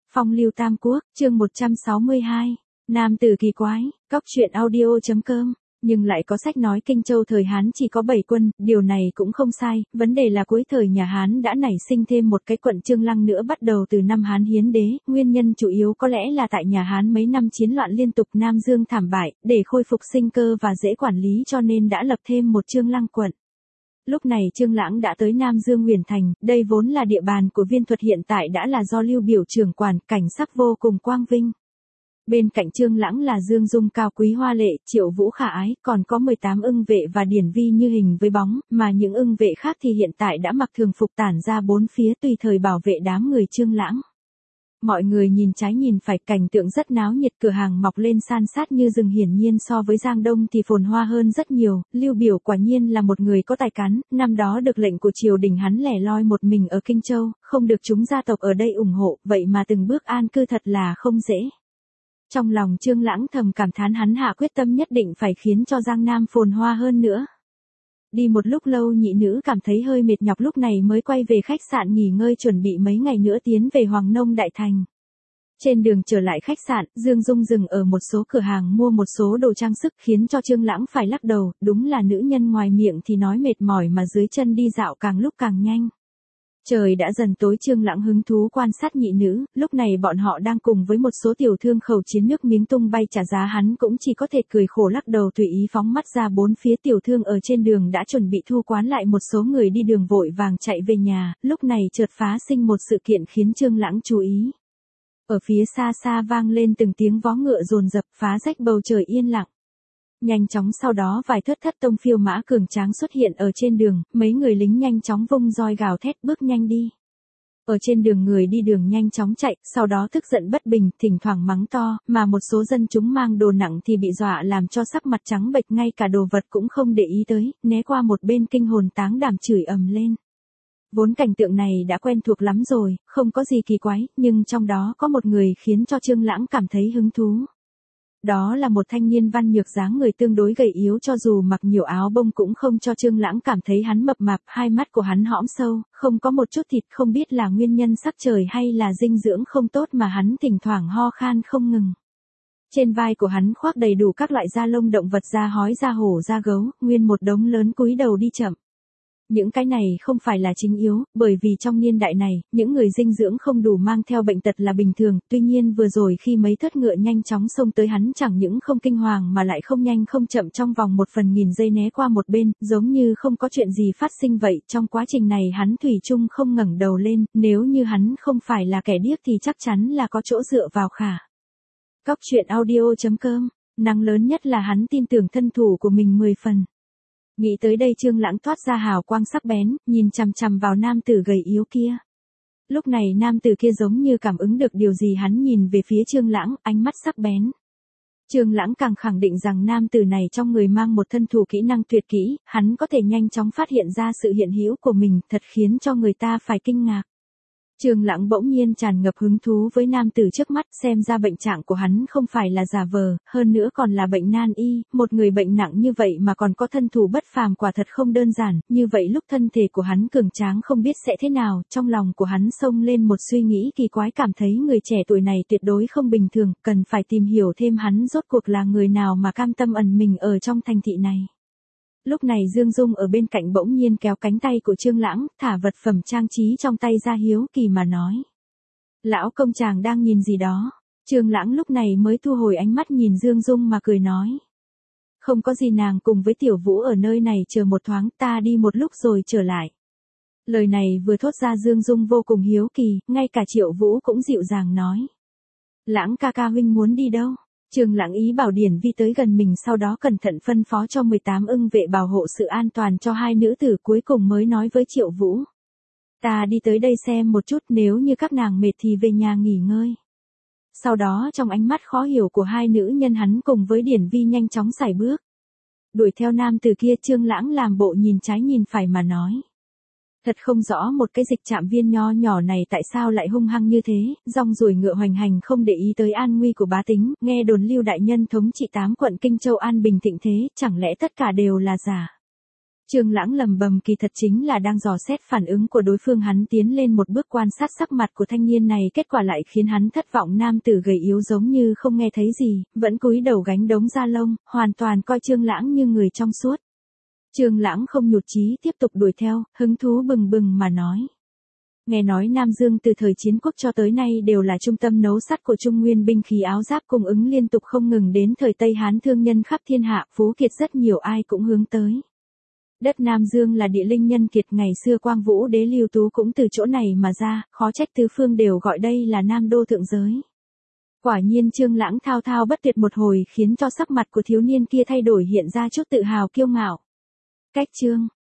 Phong lưu Tam Quốc, chương 162. Nam tử kỳ quái, cóc truyện audio.com. Nhưng lại có sách nói Kinh Châu thời Hán chỉ có 7 quân, điều này cũng không sai, vấn đề là cuối thời nhà Hán đã nảy sinh thêm một cái quận Chương Lăng nữa bắt đầu từ năm Hán Hiến Đế, nguyên nhân chủ yếu có lẽ là tại nhà Hán mấy năm chiến loạn liên tục Nam Dương thảm bại, để khôi phục sinh cơ và dễ quản lý cho nên đã lập thêm một Chương Lăng quận. Lúc này Trương Lãng đã tới Nam Dương Huyền Thành, đây vốn là địa bàn của Viên Thuật hiện tại đã là do Lưu Biểu trưởng quản, cảnh sắc vô cùng quang vinh. Bên cạnh Trương Lãng là Dương Dung cao quý hoa lệ, Triệu Vũ khả ái, còn có 18 ưng vệ và Điển Vi như hình với bóng, mà những ưng vệ khác thì hiện tại đã mặc thường phục tản ra bốn phía tùy thời bảo vệ đám người Trương Lãng. Mọi người nhìn trái nhìn phải, cảnh tượng rất náo nhiệt, cửa hàng mọc lên san sát như rừng, hiển nhiên so với Giang Đông thì phồn hoa hơn rất nhiều. Lưu Biểu quả nhiên là một người có tài cán, năm đó được lệnh của triều đình hắn lẻ loi một mình ở Kinh Châu, không được chúng gia tộc ở đây ủng hộ, vậy mà từng bước an cư thật là không dễ. Trong lòng Trương Lãng thầm cảm thán hắn hạ quyết tâm nhất định phải khiến cho Giang Nam phồn hoa hơn nữa. Đi một lúc lâu nhị nữ cảm thấy hơi mệt nhọc lúc này mới quay về khách sạn nghỉ ngơi chuẩn bị mấy ngày nữa tiến về Hoàng Nông Đại Thành. Trên đường trở lại khách sạn, Dương Dung dừng ở một số cửa hàng mua một số đồ trang sức khiến cho Trương Lãng phải lắc đầu, đúng là nữ nhân ngoài miệng thì nói mệt mỏi mà dưới chân đi dạo càng lúc càng nhanh. Trời đã dần tối, Trương Lãng hứng thú quan sát nhị nữ, lúc này bọn họ đang cùng với một số tiểu thương khẩu chiến nước miếng tung bay trả giá, hắn cũng chỉ có thể cười khổ lắc đầu tùy ý phóng mắt ra bốn phía. Tiểu thương ở trên đường đã chuẩn bị thu quán lại, một số người đi đường vội vàng chạy về nhà, lúc này chợt phát sinh một sự kiện khiến Trương Lãng chú ý. Ở phía xa xa vang lên từng tiếng vó ngựa dồn dập phá rách bầu trời yên lặng. Nhanh chóng sau đó vài thất tông phiêu mã cường tráng xuất hiện ở trên đường, mấy người lính nhanh chóng vung roi gào thét bước nhanh đi. Ở trên đường người đi đường nhanh chóng chạy, sau đó tức giận bất bình, thỉnh thoảng mắng to, mà một số dân chúng mang đồ nặng thì bị dọa làm cho sắc mặt trắng bệch, ngay cả đồ vật cũng không để ý tới, né qua một bên kinh hồn táng đảm chửi ầm lên. Vốn cảnh tượng này đã quen thuộc lắm rồi, không có gì kỳ quái, nhưng trong đó có một người khiến cho Trương Lãng cảm thấy hứng thú. Đó là một thanh niên văn nhược, dáng người tương đối gầy yếu, cho dù mặc nhiều áo bông cũng không cho Trương Lãng cảm thấy hắn mập mạp, hai mắt của hắn hõm sâu, không có một chút thịt, không biết là nguyên nhân sắc trời hay là dinh dưỡng không tốt mà hắn thỉnh thoảng ho khan không ngừng. Trên vai của hắn khoác đầy đủ các loại da lông động vật, da hói, da hổ, da gấu, nguyên một đống lớn cúi đầu đi chậm. Những cái này không phải là chính yếu, bởi vì trong niên đại này, những người dinh dưỡng không đủ mang theo bệnh tật là bình thường, tuy nhiên vừa rồi khi mấy thất ngựa nhanh chóng xông tới, hắn chẳng những không kinh hoàng mà lại không nhanh không chậm, trong vòng 1/1000 giây né qua một bên, giống như không có chuyện gì phát sinh vậy. Trong quá trình này hắn thủy chung không ngẩng đầu lên, nếu như hắn không phải là kẻ điếc thì chắc chắn là có chỗ dựa vào khả. Cóc truyện audio.com, năng lớn nhất là hắn tin tưởng thân thủ của mình 10 phần. Nghĩ tới đây Trương Lãng toát ra hào quang sắc bén, nhìn chằm chằm vào nam tử gầy yếu kia. Lúc này nam tử kia giống như cảm ứng được điều gì, hắn nhìn về phía Trương Lãng, ánh mắt sắc bén. Trương Lãng càng khẳng định rằng nam tử này trong người mang một thân thủ kỹ năng tuyệt kỹ, hắn có thể nhanh chóng phát hiện ra sự hiện hữu của mình, thật khiến cho người ta phải kinh ngạc. Trương Lãng bỗng nhiên tràn ngập hứng thú với nam tử trước mắt, xem ra bệnh trạng của hắn không phải là giả vờ, hơn nữa còn là bệnh nan y, một người bệnh nặng như vậy mà còn có thân thủ bất phàm quả thật không đơn giản, như vậy lúc thân thể của hắn cường tráng không biết sẽ thế nào, trong lòng của hắn xông lên một suy nghĩ kỳ quái, cảm thấy người trẻ tuổi này tuyệt đối không bình thường, cần phải tìm hiểu thêm hắn rốt cuộc là người nào mà cam tâm ẩn mình ở trong thành thị này. Lúc này Dương Dung ở bên cạnh bỗng nhiên kéo cánh tay của Trương Lãng, thả vật phẩm trang trí trong tay ra, hiếu kỳ mà nói. Lão công chàng đang nhìn gì đó? Trương Lãng lúc này mới thu hồi ánh mắt nhìn Dương Dung mà cười nói. Không có gì, nàng cùng với Tiểu Vũ ở nơi này chờ một thoáng, ta đi một lúc rồi trở lại. Lời này vừa thốt ra Dương Dung vô cùng hiếu kỳ, ngay cả Triệu Vũ cũng dịu dàng nói. Lãng ca ca huynh muốn đi đâu? Trương Lãng ý bảo Điển Vi tới gần mình, sau đó cẩn thận phân phó cho 18 ưng vệ bảo hộ sự an toàn cho hai nữ tử, cuối cùng mới nói với Triệu Vũ. Ta đi tới đây xem một chút, nếu như các nàng mệt thì về nhà nghỉ ngơi. Sau đó trong ánh mắt khó hiểu của hai nữ nhân, hắn cùng với Điển Vi nhanh chóng sải bước. Đuổi theo nam tử kia, Trương Lãng làm bộ nhìn trái nhìn phải mà nói. Thật không rõ một cái dịch trạm viên nho nhỏ này tại sao lại hung hăng như thế, rong ruổi ngựa hoành hành không để ý tới an nguy của bá tính, nghe đồn Lưu đại nhân thống trị 8 quận Kinh Châu an bình thịnh thế, chẳng lẽ tất cả đều là giả. Trương Lãng lầm bầm kỳ thật chính là đang dò xét phản ứng của đối phương, hắn tiến lên một bước quan sát sắc mặt của thanh niên này, kết quả lại khiến hắn thất vọng. Nam tử gầy yếu giống như không nghe thấy gì, vẫn cúi đầu gánh đống da lông, hoàn toàn coi Trương Lãng như người trong suốt. Trương Lãng không nhụt chí tiếp tục đuổi theo, hứng thú bừng bừng mà nói. Nghe nói Nam Dương từ thời chiến quốc cho tới nay đều là trung tâm nấu sắt của Trung Nguyên, binh khí áo giáp cung ứng liên tục không ngừng, đến thời Tây Hán thương nhân khắp thiên hạ, phú kiệt rất nhiều, ai cũng hướng tới. Đất Nam Dương là địa linh nhân kiệt, ngày xưa Quang Vũ Đế Lưu Tú cũng từ chỗ này mà ra, khó trách tứ phương đều gọi đây là Nam Đô thượng giới. Quả nhiên Trương Lãng thao thao bất tuyệt một hồi khiến cho sắc mặt của thiếu niên kia thay đổi, hiện ra chút tự hào kiêu ngạo. Cách chương